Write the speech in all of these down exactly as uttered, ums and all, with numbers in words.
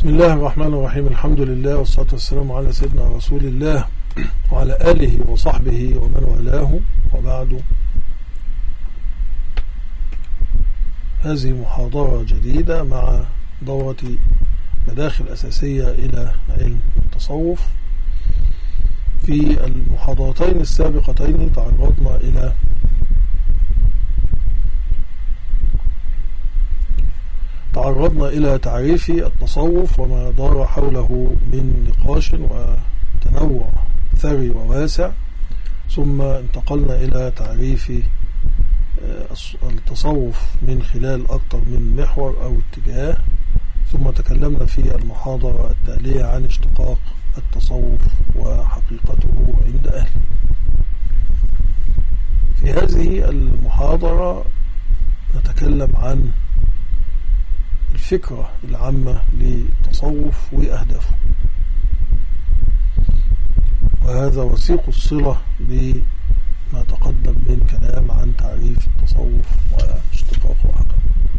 بسم الله الرحمن الرحيم. الحمد لله والصلاة والسلام على سيدنا رسول الله وعلى آله وصحبه ومن والاه، وبعد. هذه محاضرة جديدة مع دورة مداخل أساسية إلى علم التصوف. في المحاضرتين السابقتين تعرضنا إلى تعرضنا إلى تعريف التصوف وما دار حوله من نقاش وتنوع ثري وواسع، ثم انتقلنا إلى تعريف التصوف من خلال أكثر من محور أو اتجاه، ثم تكلمنا في المحاضرة التالية عن اشتقاق التصوف وحقيقته عند أهله. في هذه المحاضرة نتكلم عن الفكرة العامة للتصوف وأهدافه، وهذا وثيق الصلة بما تقدم من كلام عن تعريف التصوف واشتقاقه وحقيقته.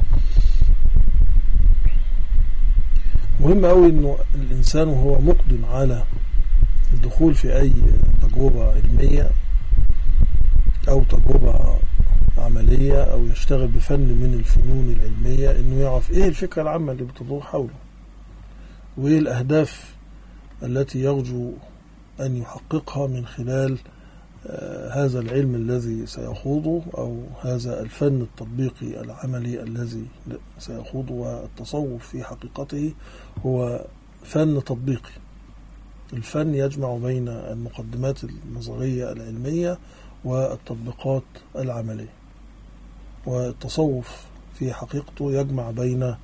مهم أوي أنه الإنسان وهو مقدم على الدخول في أي تجربة علمية أو تجربة عملية أو يشتغل بفن من الفنون العلمية، أنه يعرف إيه الفكرة العامة اللي بتدور حوله، وإيه الأهداف التي يرجو أن يحققها من خلال آه هذا العلم الذي سيخوضه، أو هذا الفن التطبيقي العملي الذي سيخوضه. والتصوف في حقيقته هو فن تطبيقي. الفن يجمع بين المقدمات النظرية العلمية والتطبيقات العملية، والتصوف في حقيقته يجمع بين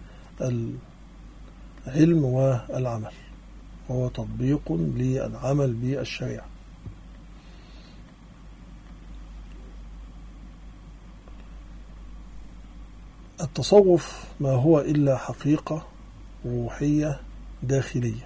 العلم والعمل، وهو تطبيق للعمل بالشريعة. التصوف ما هو إلا حقيقة روحية داخلية،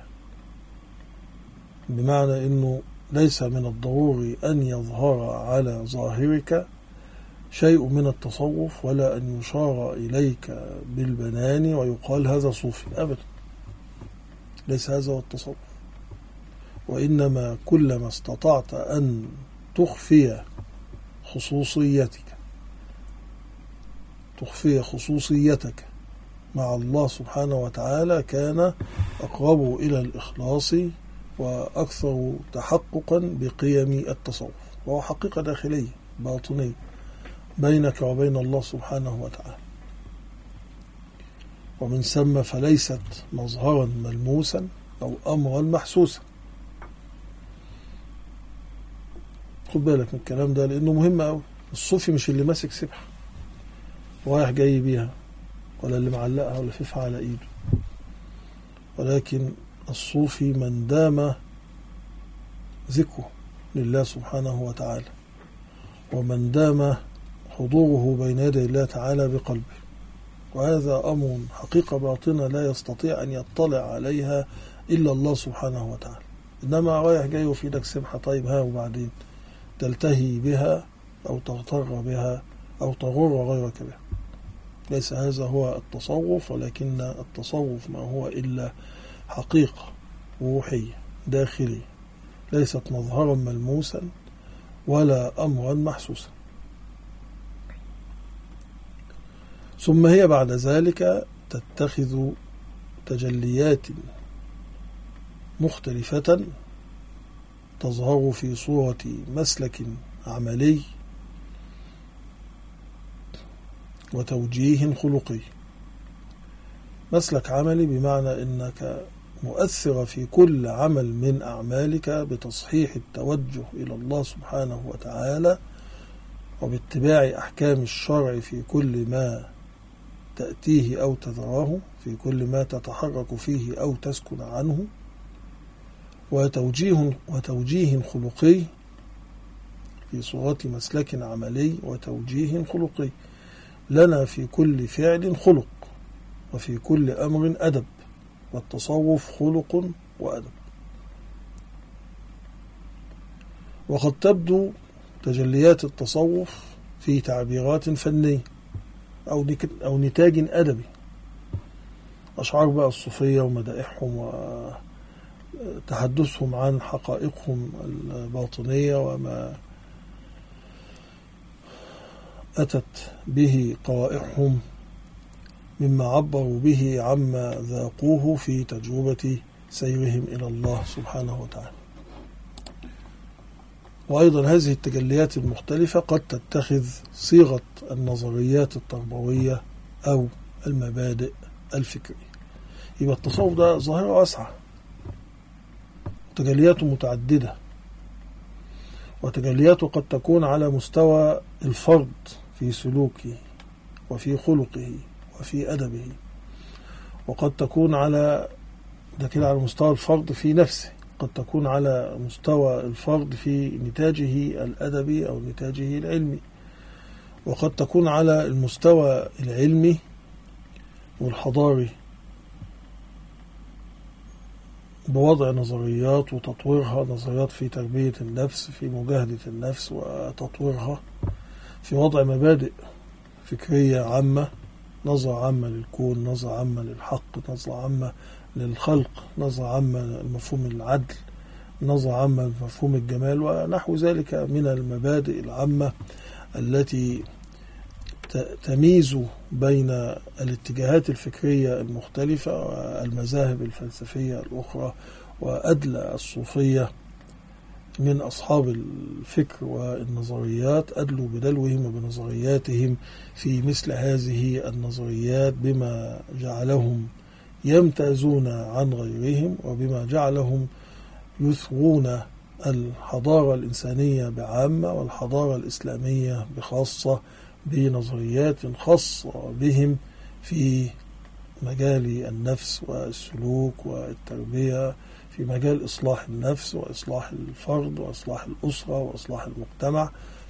بمعنى أنه ليس من الضروري أن يظهر على ظاهرك شيء من التصوف، ولا أن يشار إليك بالبنان ويقال هذا صوفي، أبدا. ليس هذا هو التصوف، وإنما كلما استطعت أن تخفي خصوصيتك تخفي خصوصيتك مع الله سبحانه وتعالى كان أقرب إلى الإخلاص وأكثر تحققا بقيم التصوف، وهو حقيقة داخلية باطنية بينك وبين الله سبحانه وتعالى. ومن ثم فليست مظهرا ملموسا أو أمرا محسوسا. خد بالك من الكلام ده لأنه مهم أوي. الصوفي مش اللي ماسك سبحة ورايح جاي بيها، ولا اللي معلقها ولا لففها على إيده، ولكن الصوفي من دام ذكره لله سبحانه وتعالى، ومن دام حضوره بين يدي الله تعالى بقلبه. وهذا أمر حقيقة باطنة لا يستطيع أن يطلع عليها إلا الله سبحانه وتعالى. إنما رايح جاي وفي ايدك سبحة، طيب ها وبعدين تلتهي بها أو تغتر بها أو تغر غيرك بها. ليس هذا هو التصوف، ولكن التصوف ما هو إلا حقيقة روحية داخلية، ليست مظهرا ملموسا ولا أمرا محسوسا. ثم هي بعد ذلك تتخذ تجليات مختلفة تظهر في صورة مسلك عملي وتوجيه خلقي. مسلك عملي بمعنى أنك مؤثر في كل عمل من أعمالك بتصحيح التوجه إلى الله سبحانه وتعالى، وباتباع أحكام الشرع في كل ما تأتيه أو تذراه، في كل ما تتحرك فيه أو تسكن عنه. وتوجيه, وتوجيه خلقي في صورة مسلك عملي وتوجيه خلقي. لنا في كل فعل خلق، وفي كل أمر أدب، والتصوف خلق وأدب. وقد تبدو تجليات التصوف في تعبيرات فنية أو نتاج أدبي، أشعار بقى الصوفية ومدائحهم وتحدثهم عن حقائقهم الباطنية وما أتت به قوائحهم مما عبروا به عما ذاقوه في تجربة سيرهم إلى الله سبحانه وتعالى. وأيضا هذه التجليات المختلفة قد تتخذ صيغة النظريات التربوية أو المبادئ الفكرية. يبقى التصوف ده ظاهرة واسعة، تجلياته متعددة، وتجلياته قد تكون على مستوى الفرد في سلوكه وفي خلقه وفي أدبه، وقد تكون على ده كده على مستوى الفرد في نفسه، قد تكون على مستوى الفرد في نتاجه الأدبي أو نتاجه العلمي، وقد تكون على المستوى العلمي والحضاري بوضع نظريات وتطويرها، نظريات في تربية النفس، في مجاهدة النفس وتطويرها، في وضع مبادئ فكرية عامة، نظرة عامة للكون، نظرة عامة للحق، نظرة عامة للخلق، نظرة عامة لمفهوم العدل، نظرة عامة لمفهوم الجمال ونحو ذلك من المبادئ العامة التي تميز بين الاتجاهات الفكرية المختلفة والمذاهب الفلسفية الأخرى. وأدلى الصوفية من أصحاب الفكر والنظريات أدلوا بدلوهم وبنظرياتهم في مثل هذه النظريات بما جعلهم يمتازون عن غيرهم، وبما جعلهم يثرون الحضارة الإنسانية بعامة والحضارة الإسلامية بخاصة بنظريات خاصة بهم في مجال النفس والسلوك والتربية، في مجال إصلاح النفس وإصلاح الفرد وإصلاح الأسرة وإصلاح المجتمع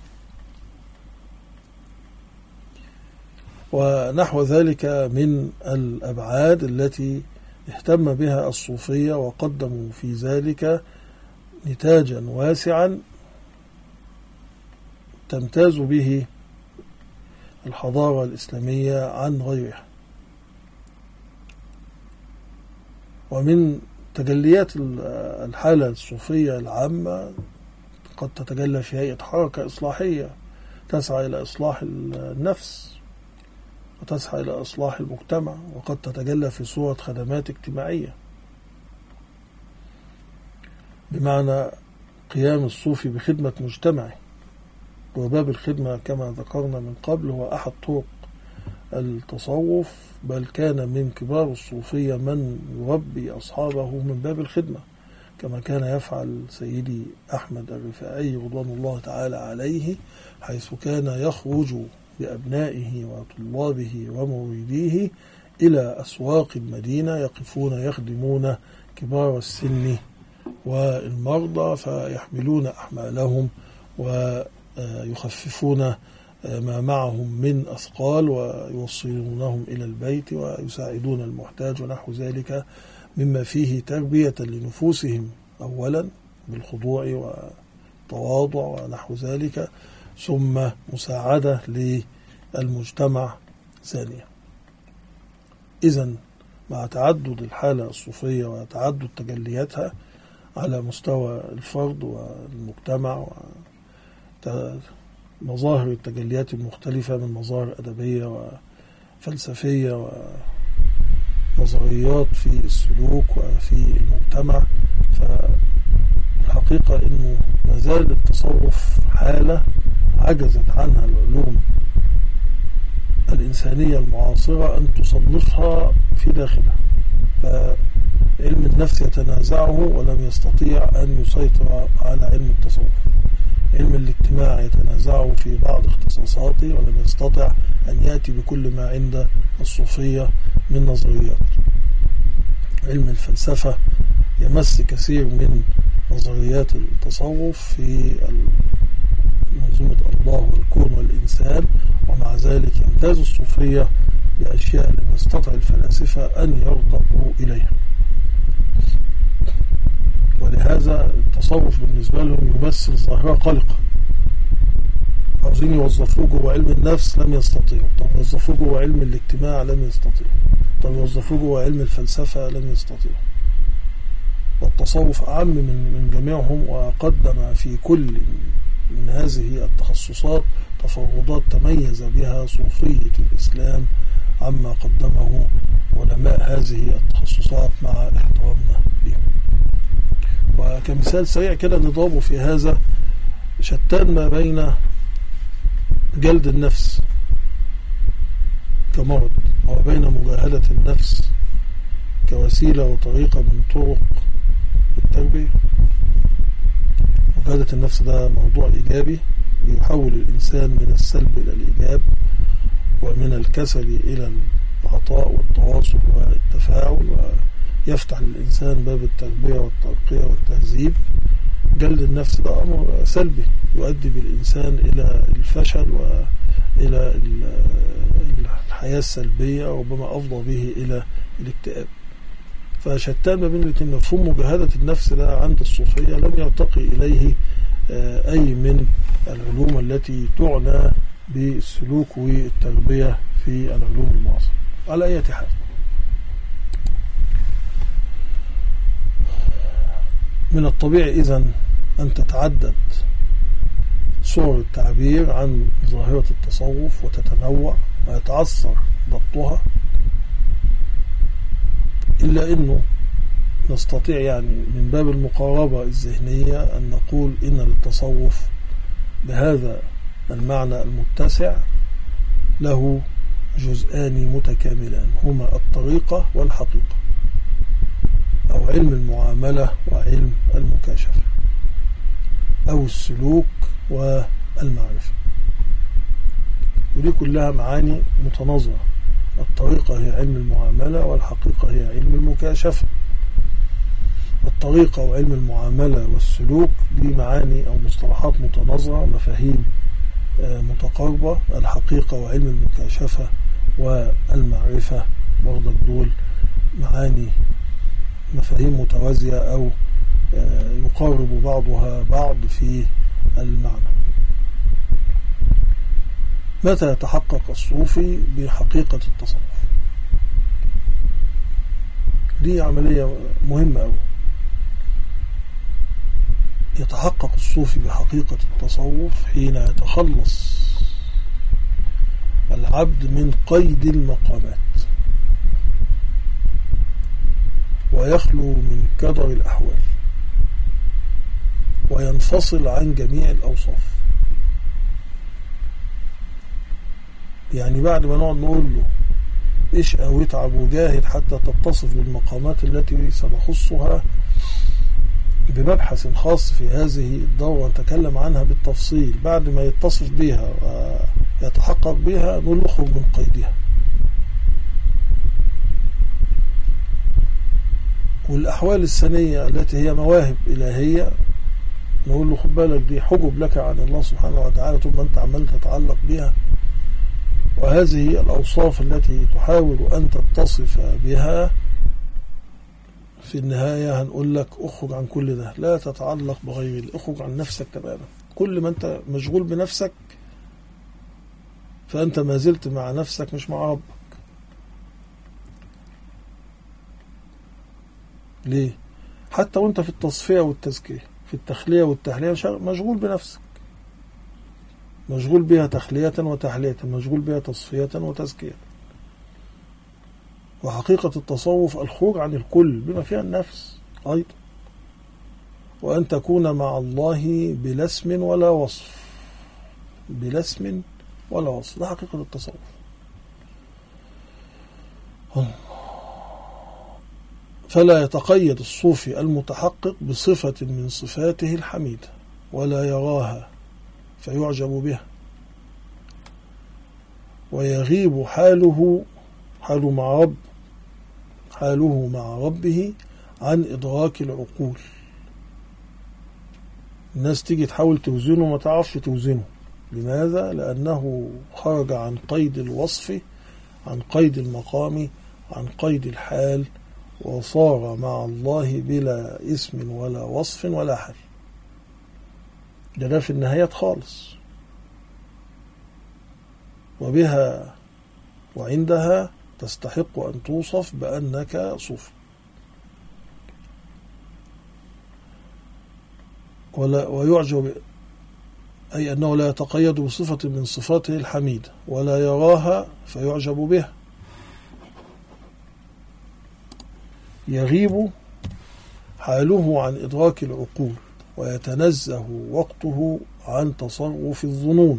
ونحو ذلك من الأبعاد التي اهتم بها الصوفية، وقدموا في ذلك نتاجا واسعا تمتاز به الحضارة الإسلامية عن غيرها. ومن تجليات الحالة الصوفية العامة قد تتجلى في هيئة حركة إصلاحية تسعى إلى إصلاح النفس وتسعى إلى إصلاح المجتمع، وقد تتجلى في صورة خدمات اجتماعية، بمعنى قيام الصوفي بخدمة مجتمعه. وباب الخدمة كما ذكرنا من قبل هو أحد طرق التصوف، بل كان من كبار الصوفية من يربي أصحابه من باب الخدمة، كما كان يفعل سيدي أحمد الرفاعي رضوان الله تعالى عليه، حيث كان يخرج بأبنائه وطلابه ومريديه إلى أسواق المدينة يقفون يخدمون كبار السن والمرضى، فيحملون أحمالهم ويخففون ما معهم من أثقال ويوصلونهم إلى البيت ويساعدون المحتاج ونحو ذلك، مما فيه تربية لنفوسهم أولا بالخضوع والتواضع ونحو ذلك، ثم مساعدة للمجتمع ثانيا. إذن مع تعدد الحالة الصوفية وتعدد تجلياتها على مستوى الفرد والمجتمع ومظاهر التجليات المختلفة من مظاهر أدبية وفلسفية ونظريات في السلوك وفي المجتمع، فالحقيقة أنه ما زال التصوف حالة عجزت عنها العلوم الإنسانية المعاصرة أن تصنفها في داخلها. فعلم النفس يتنازعه ولم يستطيع أن يسيطر على علم التصوف. علم الاجتماع يتنازعه في بعض اختصاصاته ولم يستطع أن يأتي بكل ما عند الصوفية من نظريات. علم الفلسفة يمس كثير من نظريات التصوف في منظومة الله والكون والإنسان، ومع ذلك يمتاز الصوفية بأشياء لم يستطع الفلاسفة أن يرتقوا إليها. ولهذا التصوف بالنسبة لهم يمثل ظاهرة قلقة عاوزين يوظفوه جوه علم النفس لم يستطيعوا. طب يوظفوه جوه علم الاجتماع لم يستطيعوا. طب يوظفوه جوه علم الفلسفة لم يستطيعوا. والتصوف أعم من من جميعهم، وقدم في كل من هذه التخصصات تفردات تميز بها صوفية الإسلام عما قدمه علماء هذه التخصصات مع احترامنا لهم. وكمثال سريع كده نضربه في هذا، شتان ما بين جلد النفس كمرض وما بين مجاهدة النفس كوسيلة وطريقة من طرق التربية. مجاهدة النفس ده موضوع إيجابي بيحول الإنسان من السلب إلى الإيجاب، ومن الكسل إلى العطاء والتواصل والتفاعل، ويفتح للإنسان باب التربية والترقية والتهذيب. جلد النفس ده أمر سلبي يؤدي بالإنسان إلى الفشل وإلى الحياة السلبية، وربما أفضى به إلى الاكتئاب. فشتان ما بين الاثنين. مفهوم مجاهدة النفس ده عند الصوفية لم يرتقي إليه أي من العلوم التي تعنى بالسلوك والتربية في العلوم المعاصرة. على أي حال، من الطبيعي إذن أن تتعدد صور التعبير عن ظاهرة التصوف وتتنوع ويتعثر ضبطها، إلا أنه نستطيع يعني من باب المقاربة الذهنية أن نقول إن للتصوف بهذا المعنى المتسع له جزءان متكاملان، هما الطريقة والحقيقة، أو علم المعاملة وعلم المكاشفة، أو السلوك والمعرفة. ودي كلها معاني متناظرة. الطريقة هي علم المعاملة، والحقيقة هي علم المكاشفة. الطريقة وعلم المعاملة والسلوك دي معاني أو مصطلحات متناظرة، مفاهيم متقاربة. الحقيقة وعلم المكاشفة والمعرفة برضك دول معاني مفاهيم متوازية أو يقارب بعضها بعض في المعنى. متى يتحقق الصوفي بحقيقة التصوف؟ دي عملية مهمة أوي. يتحقق الصوفي بحقيقة التصوف حين يتخلص العبد من قيد المقامات، ويخلو من كدر الأحوال، وينفصل عن جميع الأوصاف. يعني بعد ما نقعد نقول له اشقى واتعب وجاهد حتى تتصف بالمقامات التي سنخصها بمبحث خاص في هذه الدورة نتكلم عنها بالتفصيل، بعد ما يتصف بها ويتحقق بها نقول له اخرج من قيدها. والأحوال السنية التي هي مواهب إلهية نقول له خد بالك دي حجب لك عن الله سبحانه وتعالى طول ما أنت عمال تتعلق بها. وهذه الأوصاف التي تحاول أن تتصف بها في النهاية هنقول لك اخرج عن كل ده، لا تتعلق بغير الله، اخرج عن نفسك تماما. كل ما أنت مشغول بنفسك فأنت ما زلت مع نفسك مش مع ربك. ليه؟ حتى وانت في التصفية والتزكية، في التخلية والتحلية مشغول بنفسك، مشغول بها تخلية وتحلية، مشغول بها تصفية وتزكية. وحقيقة التصوف الخروج عن الكل بما فيها النفس أيضا، وأن تكون مع الله بلا اسم ولا وصف، بلا اسم ولا وصف. ده حقيقة التصوف. فلا يتقيد الصوفي المتحقق بصفة من صفاته الحميدة ولا يراها فيعجب بها، ويغيب حاله حاله مع رب حاله مع ربه عن إدراك العقول. الناس تيجي تحاول توزنه ما تعرفش توزنه. لماذا؟ لأنه خرج عن قيد الوصف، عن قيد المقام، عن قيد الحال، وصار مع الله بلا اسم ولا وصف ولا حال. ده ده في النهاية خالص. وبها وعندها تستحق أن توصف بأنك صوفي. ولا ويعجب أي أنه لا يتقيد بصفة من صفاته الحميدة ولا يراها فيعجب بها. يغيب حاله عن إدراك العقول ويتنزه وقته عن تصرف الظنون،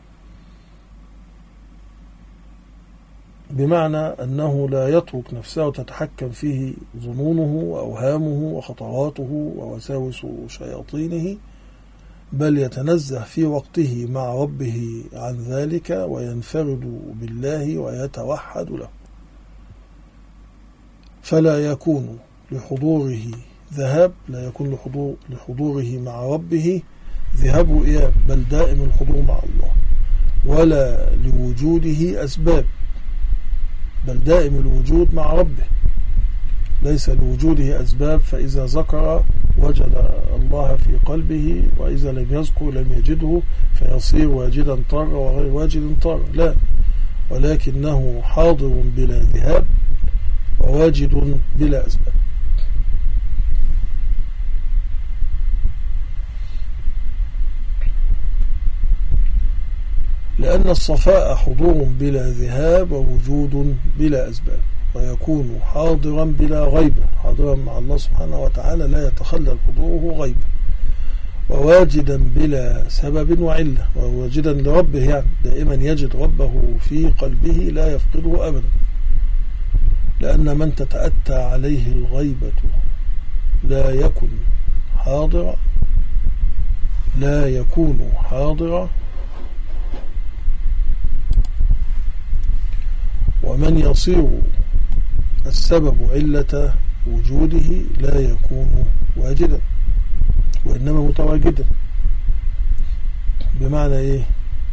بمعنى أنه لا يترك نفسه تتحكم فيه ظنونه وأوهامه وخطراته ووساوس شياطينه، بل يتنزه في وقته مع ربه عن ذلك وينفرد بالله ويتوحد له، فلا يكون لحضوره ذهاب لا يكون لحضور لحضوره مع ربه ذهاب وإياب، بل دائم الحضور مع الله، ولا لوجوده أسباب، بل دائم الوجود مع ربه، ليس لوجوده أسباب، فإذا ذكر وجد الله في قلبه، وإذا لم يذكر لم يجده فيصير واجدا طار وغير واجد طار، لا، ولكنه حاضر بلا ذهاب وواجد بلا أسباب. لأن الصفاء حضور بلا ذهاب ووجود بلا أسباب، ويكون حاضرا بلا غيبة، حاضرا مع الله سبحانه وتعالى لا يتخلل حضوره غيبة، وواجدا بلا سبب وعلة، وواجدا لربه، يعني دائما يجد ربه في قلبه لا يفقده أبدا، لأن من تتأتى عليه الغيبة لا يكن حاضرا لا يكون حاضرا ومن يصير السبب علة وجوده لا يكون واجدا وإنما متواجدا. بمعنى إيه؟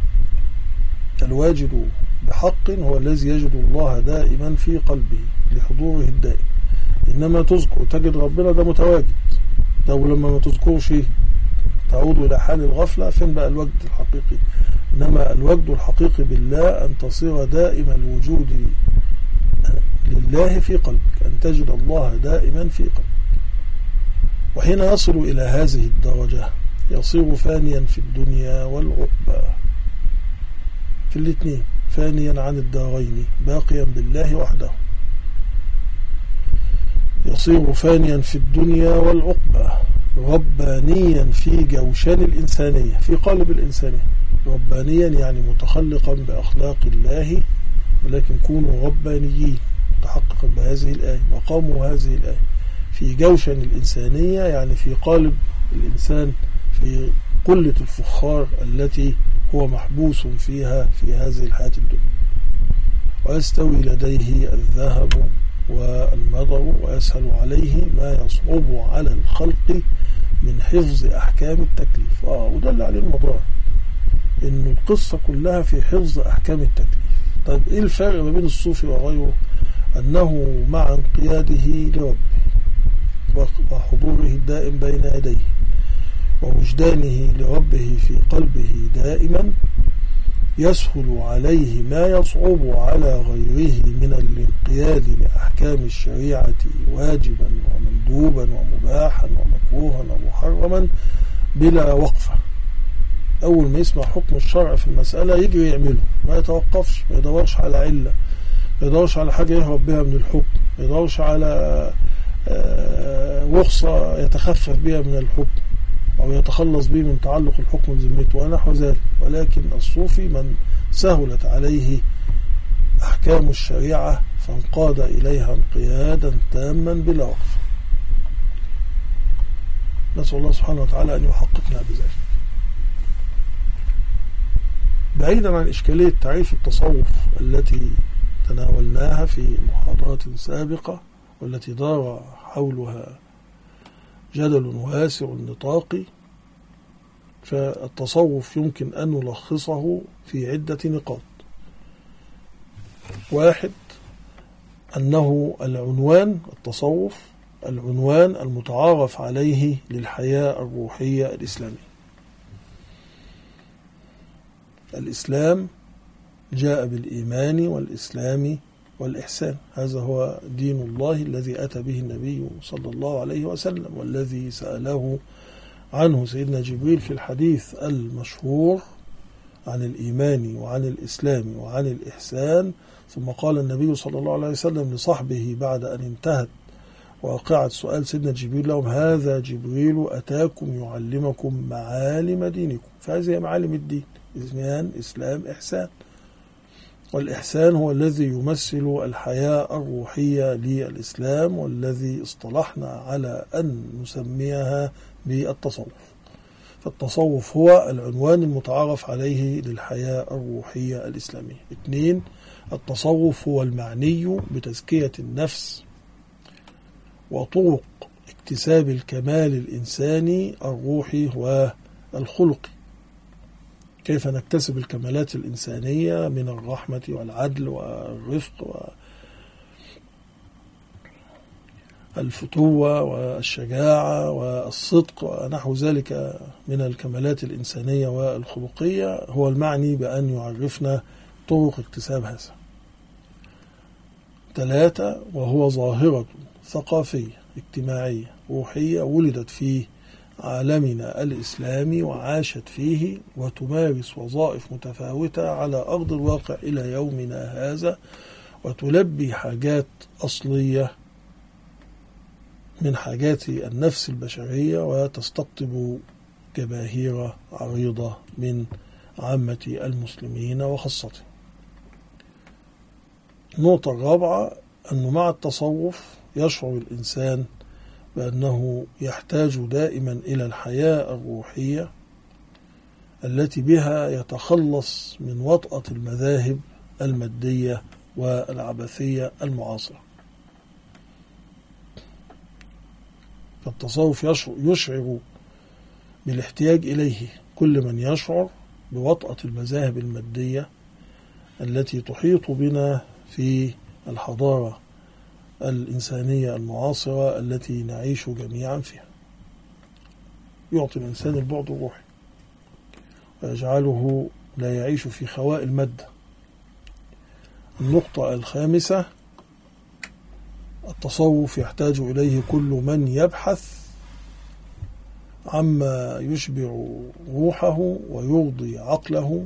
الواجد بحق هو الذي يجد الله دائما في قلبه لحضوره الدائم، إنما تذكر تجد ربنا ده متواجد، ده ولما ما تذكرش تعود إلى حال الغفلة، فين بقى الوجد الحقيقي؟ إنما الوجد الحقيقي بالله أن تصير دائما الوجود لله في قلبك، أن تجد الله دائما في قلبك. وحين يصل إلى هذه الدرجة يصير فانيا في الدنيا والعقبى، في الاثنين، فانيا عن الدارين باقيا بالله وحده، يصير فانيا في الدنيا والعقبى، ربانيا في جوشان الإنسانية، في قالب الإنسانية، ربانيا يعني متخلقا بأخلاق الله، ولكن كونوا ربانيين متحققا بهذه الآية وقاموا هذه الآية، في جوشن الإنسانية يعني في قالب الإنسان، في قلة الفخار التي هو محبوس فيها في هذه الحياة الدنيا، ويستوي لديه الذهب والمضر ويسهل عليه ما يصعب على الخلق من حفظ أحكام التكليف. آه وده اللي عليه المضار، إنه القصة كلها في حفظ أحكام التكليف. طيب إيه الفرق ما بين الصوفي وغيره؟ أنه مع انقياده لربه وحضوره الدائم بين يديه ووجدانه لربه في قلبه دائما يسهل عليه ما يصعب على غيره من الانقياد لأحكام الشريعة واجبا ومندوبا ومباحا ومكروها ومحرما بلا وقفة. أول ما يسمع حكم الشرع في المسألة يجري يعمله، ما يتوقفش، ما يدورش على علة، ما يدورش على حاجة يهرب بها من الحكم، ما يدورش على رخصة يتخفف بها من الحكم أو يتخلص به من تعلق الحكم بذمته ونحو ذلك. ولكن الصوفي من سهلت عليه أحكام الشريعة فانقاد إليها انقيادا تاما بلا وقف. نسأل الله سبحانه وتعالى أن يحققنا بذلك. بعيدا عن إشكالية تعريف التصوف التي تناولناها في محاضرات سابقة والتي دار حولها جدل واسع النطاق، فالتصوف يمكن أن نلخصه في عدة نقاط. واحد، أنه العنوان التصوف العنوان المتعارف عليه للحياة الروحية الإسلامية. الإسلام جاء بالإيمان والإسلام والإحسان. هذا هو دين الله الذي أتى به النبي صلى الله عليه وسلم، والذي سأله عنه سيدنا جبريل في الحديث المشهور عن الإيمان وعن الإسلام وعن الإحسان. ثم قال النبي صلى الله عليه وسلم لصحبه بعد أن انتهت واقعة سؤال سيدنا جبريل لهم: هذا جبريل أتاكم يعلمكم معالم دينكم. فهذه معالم الدين: إيمان، إسلام، إحسان. والإحسان هو الذي يمثل الحياة الروحية للإسلام، والذي اصطلحنا على أن نسميها بالتصوف. فالتصوف هو العنوان المتعارف عليه للحياة الروحية الإسلامية. اثنين، التصوف هو المعني بتزكية النفس وطرق اكتساب الكمال الإنساني الروحي والخلقي. كيف نكتسب الكمالات الإنسانية من الرحمة والعدل والرفق والفتوة والشجاعة والصدق ونحو ذلك من الكمالات الإنسانية والخلقية، هو المعني بأن يعرفنا طرق اكتساب هذا. ثلاثة، وهو ظاهرة ثقافية اجتماعية روحية ولدت في عالمنا الإسلامي وعاشت فيه وتمارس وظائف متفاوتة على أرض الواقع إلى يومنا هذا، وتلبي حاجات أصلية من حاجات النفس البشرية، وتستقطب جماهير عريضة من عامة المسلمين وخاصته. النقطة الرابعة، أنه مع التصوف يشعر الإنسان بأنه يحتاج دائما إلى الحياة الروحية التي بها يتخلص من وطأة المذاهب المادية والعبثية المعاصرة. فالتصوف يشعر بالاحتياج إليه كل من يشعر بوطأة المذاهب المادية التي تحيط بنا في الحضارة الإنسانية المعاصرة التي نعيش جميعا فيها. يعطي الإنسان البعد الروحي ويجعله لا يعيش في خواء المادة. النقطة الخامسة، التصوف يحتاج إليه كل من يبحث عما يشبع روحه ويرضي عقله.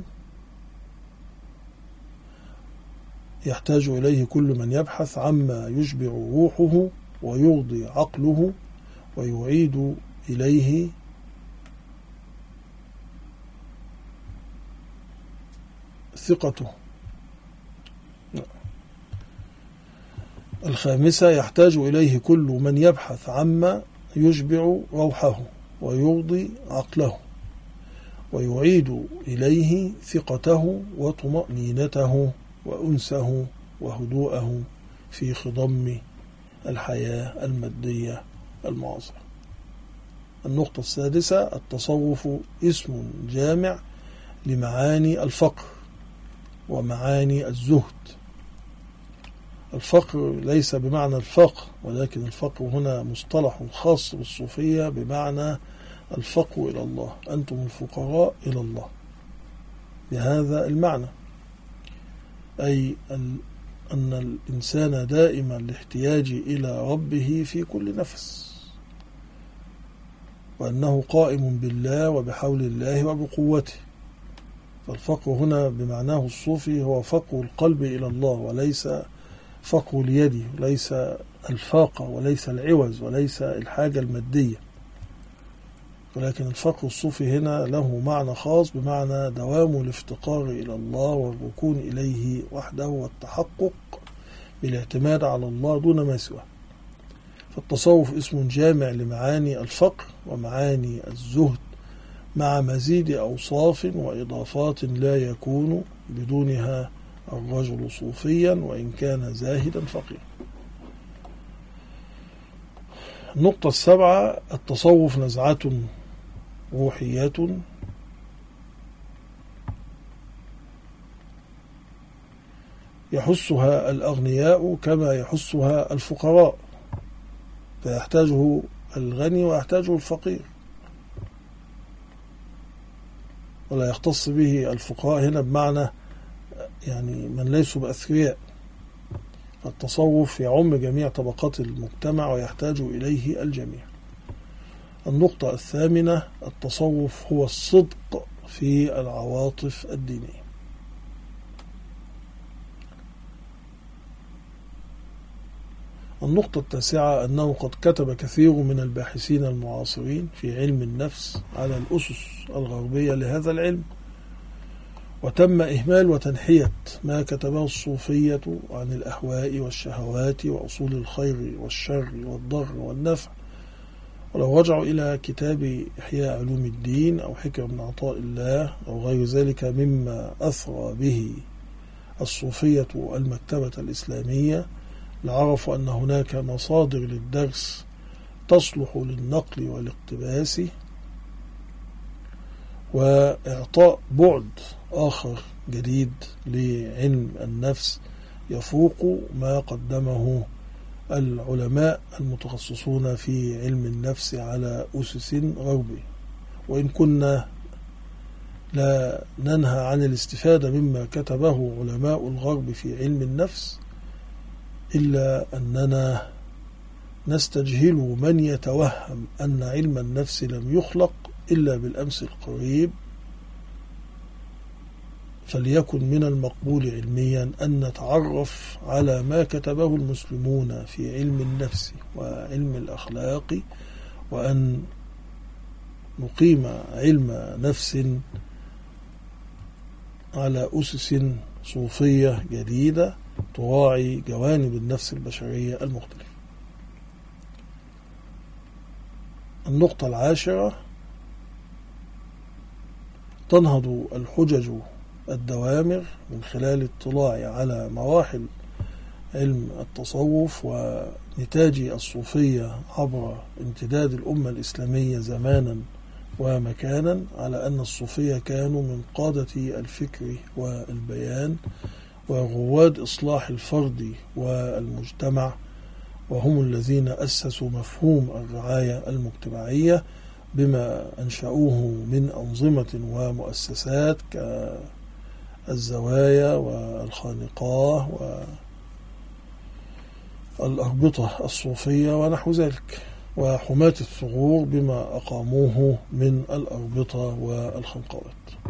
يحتاج إليه كل من يبحث عما يشبع روحه ويرضي عقله ويعيد إليه ثقته. الخامسة، يحتاج إليه كل من يبحث عما يشبع روحه ويرضي عقله ويعيد إليه ثقته وطمأنينته وأنسه وهدوءه في خضم الحياة المادية المعاصرة. النقطة السادسة، التصوف اسم جامع لمعاني الفقر ومعاني الزهد. الفقر ليس بمعنى الفقر، ولكن الفقر هنا مصطلح خاص بالصوفية بمعنى الفقر إلى الله، أنتم الفقراء إلى الله، بهذا المعنى، أي أن الإنسان دائما الاحتياج إلى ربه في كل نفس، وأنه قائم بالله وبحول الله وبقوته. فالفقر هنا بمعناه الصوفي هو فقر القلب إلى الله، وليس فقر اليد، وليس الفاقة، وليس العوز، وليس الحاجة المادية. ولكن الفقر الصوفي هنا له معنى خاص بمعنى دوام الافتقار إلى الله والركون إليه وحده والتحقق بالاعتماد على الله دون ما سواه. فالتصوف اسم جامع لمعاني الفقر ومعاني الزهد مع مزيد أوصاف وإضافات لا يكون بدونها الرجل صوفيا وإن كان زاهدا فقيرا. النقطة السابعة، التصوف نزعة روحية يحسها الأغنياء كما يحسها الفقراء، فيحتاجه الغني ويحتاجه الفقير، ولا يختص به الفقراء هنا بمعنى يعني من ليسوا بأثرياء. التصوف يعم جميع طبقات المجتمع ويحتاج إليه الجميع. النقطة الثامنة: التصوف هو الصدق في العواطف الدينية. النقطة التاسعة: أنه قد كتب كثير من الباحثين المعاصرين في علم النفس على الأسس الغربية لهذا العلم، وتم إهمال وتنحية ما كتبه الصوفية عن الأهواء والشهوات وأصول الخير والشر والضر والنفع. ولو رجعوا إلى كتاب إحياء علوم الدين أو حكم من عطاء الله أو غير ذلك مما أثرى به الصوفية المكتبة الإسلامية، لعرفوا أن هناك مصادر للدرس تصلح للنقل والاقتباس وإعطاء بعد آخر جديد لعلم النفس يفوق ما قدمه العلماء المتخصصون في علم النفس على أسس غربية. وإن كنا لا ننهى عن الاستفادة مما كتبه علماء الغرب في علم النفس، إلا أننا نستجهل من يتوهم أن علم النفس لم يخلق إلا بالأمس القريب. فليكن من المقبول علميا أن نتعرف على ما كتبه المسلمون في علم النفس وعلم الأخلاق، وأن نقيم علم نفس على أسس صوفية جديدة تراعي جوانب النفس البشرية المختلفة. النقطة العاشرة: تنهض الحجج الدوامر من خلال الاطلاع على مراحل علم التصوف ونتاج الصوفية عبر امتداد الأمة الإسلامية زمانا ومكانا، على أن الصوفية كانوا من قادة الفكر والبيان ورواد إصلاح الفرد والمجتمع، وهم الذين أسسوا مفهوم الرعاية المجتمعية بما أنشأوه من أنظمة ومؤسسات كالزوايا والخانقاه والأربطة الصوفية ونحو ذلك، وحماة الثغور بما أقاموه من الأربطة والخنقوات.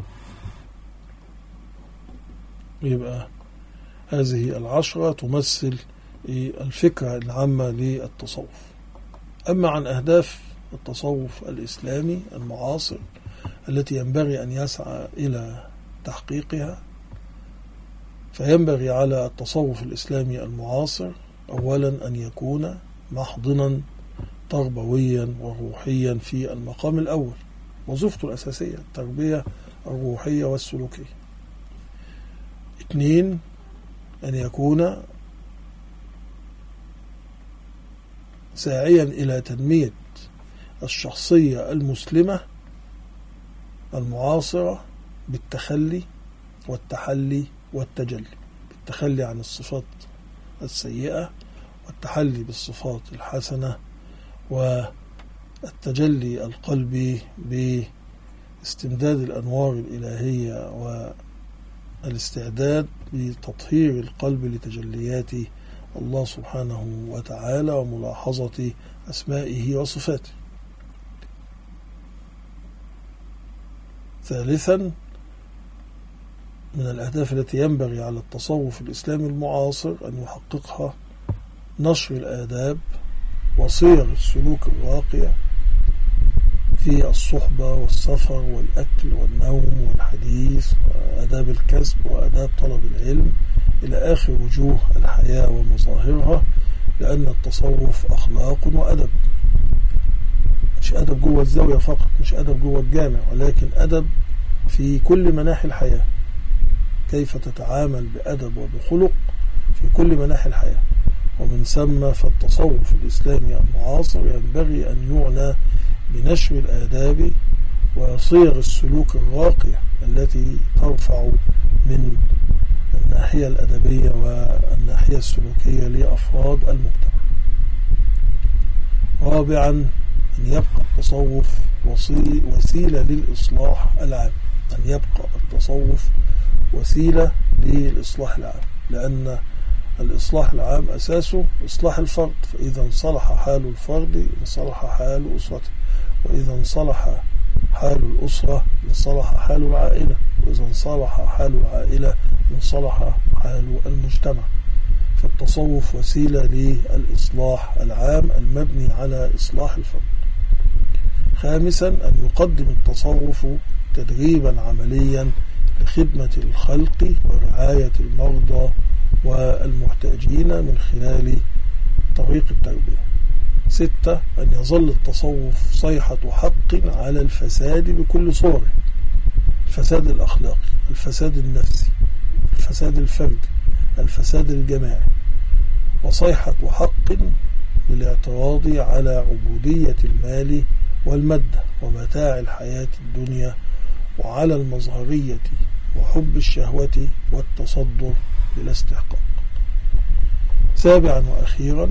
يبقى هذه العشرة تمثل الفكرة العامة للتصوف. أما عن أهداف التصوف الإسلامي المعاصر التي ينبغي أن يسعى إلى تحقيقها، فينبغي على التصوف الإسلامي المعاصر أولا أن يكون محضنا تربويا وروحيا في المقام الأول، وظيفته الأساسية التربية الروحية والسلوكية. اثنين، أن يكون ساعيا إلى تنمية الشخصية المسلمة المعاصرة بالتخلي والتحلي والتجلي، بالتخلي عن الصفات السيئة والتحلي بالصفات الحسنة، والتجلي القلبي باستمداد الأنوار الإلهية والاستعداد لتطهير القلب لتجليات الله سبحانه وتعالى وملاحظة أسمائه وصفاته. ثالثا، من الأهداف التي ينبغي على التصوف الإسلامي المعاصر أن يحققها نشر الآداب وصيغ السلوك الراقية في الصحبة والسفر والأكل والنوم والحديث وآداب الكسب وآداب طلب العلم إلى آخر وجوه الحياة ومظاهرها، لأن التصوف أخلاق وأدب، مش أدب جوه الزاوية فقط، مش أدب جوه الجامع، ولكن أدب في كل مناحي الحياة، كيف تتعامل بأدب وبخلق في كل مناحي الحياة. ومن ثم فالتصوف الإسلامي المعاصر ينبغي أن يعنى بنشر الآداب وصيغ السلوك الراقية التي ترفع من الناحية الأدبية والناحية السلوكية لأفراد المجتمع. رابعا، أن يبقى التصوف وسيلة للإصلاح العام، أن يبقى التصوف وسيلة للإصلاح العام، لأن الإصلاح العام أساسه إصلاح الفرد، فإذا انصلح حال الفرد انصلح حال أسرته، وإذا انصلح حال الأسرة انصلح حال العائلة، وإذا انصلح حال العائلة انصلح حال المجتمع. فالتصوف وسيلة للإصلاح العام المبني على إصلاح الفرد. خامسا، أن يقدم التصوف تدريبا عمليا لخدمة الخلق ورعاية المرضى والمحتاجين من خلال طريق التربية. ستة، أن يظل التصوف صيحة حق على الفساد بكل صوره: الفساد الأخلاقي، الفساد النفسي، الفساد الفردي، الفساد الجماعي، وصيحة حق للاعتراض على عبودية المال والمادة ومتاع الحياة الدنيا، وعلى المظهرية وحب الشهوة والتصدر بلا استحقاق. سابعا وأخيرا،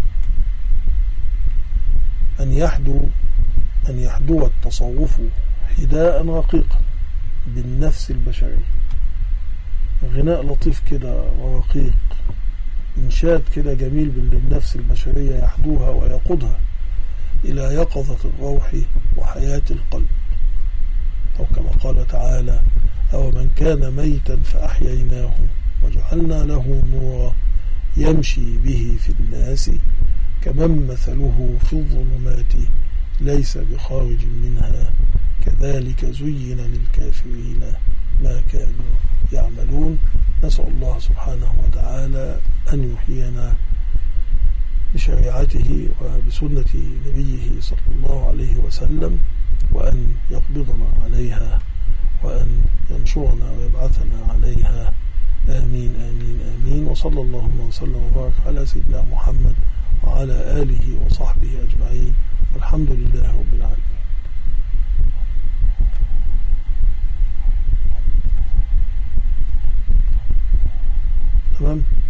أن يحدو أن يحدو التصوف حداء رقيقا بالنفس البشرية، غناء لطيف كده ورقيق، إنشاد كده جميل بالنفس البشرية يحدوها ويقودها إلى يقظة الروح وحياة القلب، أو كما قال تعالى: أو من كان ميتا فأحييناه وجعلنا له نورا يمشي به في الناس كمن مثله في الظلمات ليس بخارج منها كذلك زين للكافرين ما كانوا يعملون. نسأل الله سبحانه وتعالى أن يحيينا بشريعته وبسنة نبيه صلى الله عليه وسلم، وأن يقبضنا عليها، وأن ينشرنا ويبعثنا عليها. آمين آمين آمين. وصلى اللهم وسلم وبارك على سيدنا محمد وعلى آله وصحبه أجمعين، والحمد لله رب العالمين. تمام.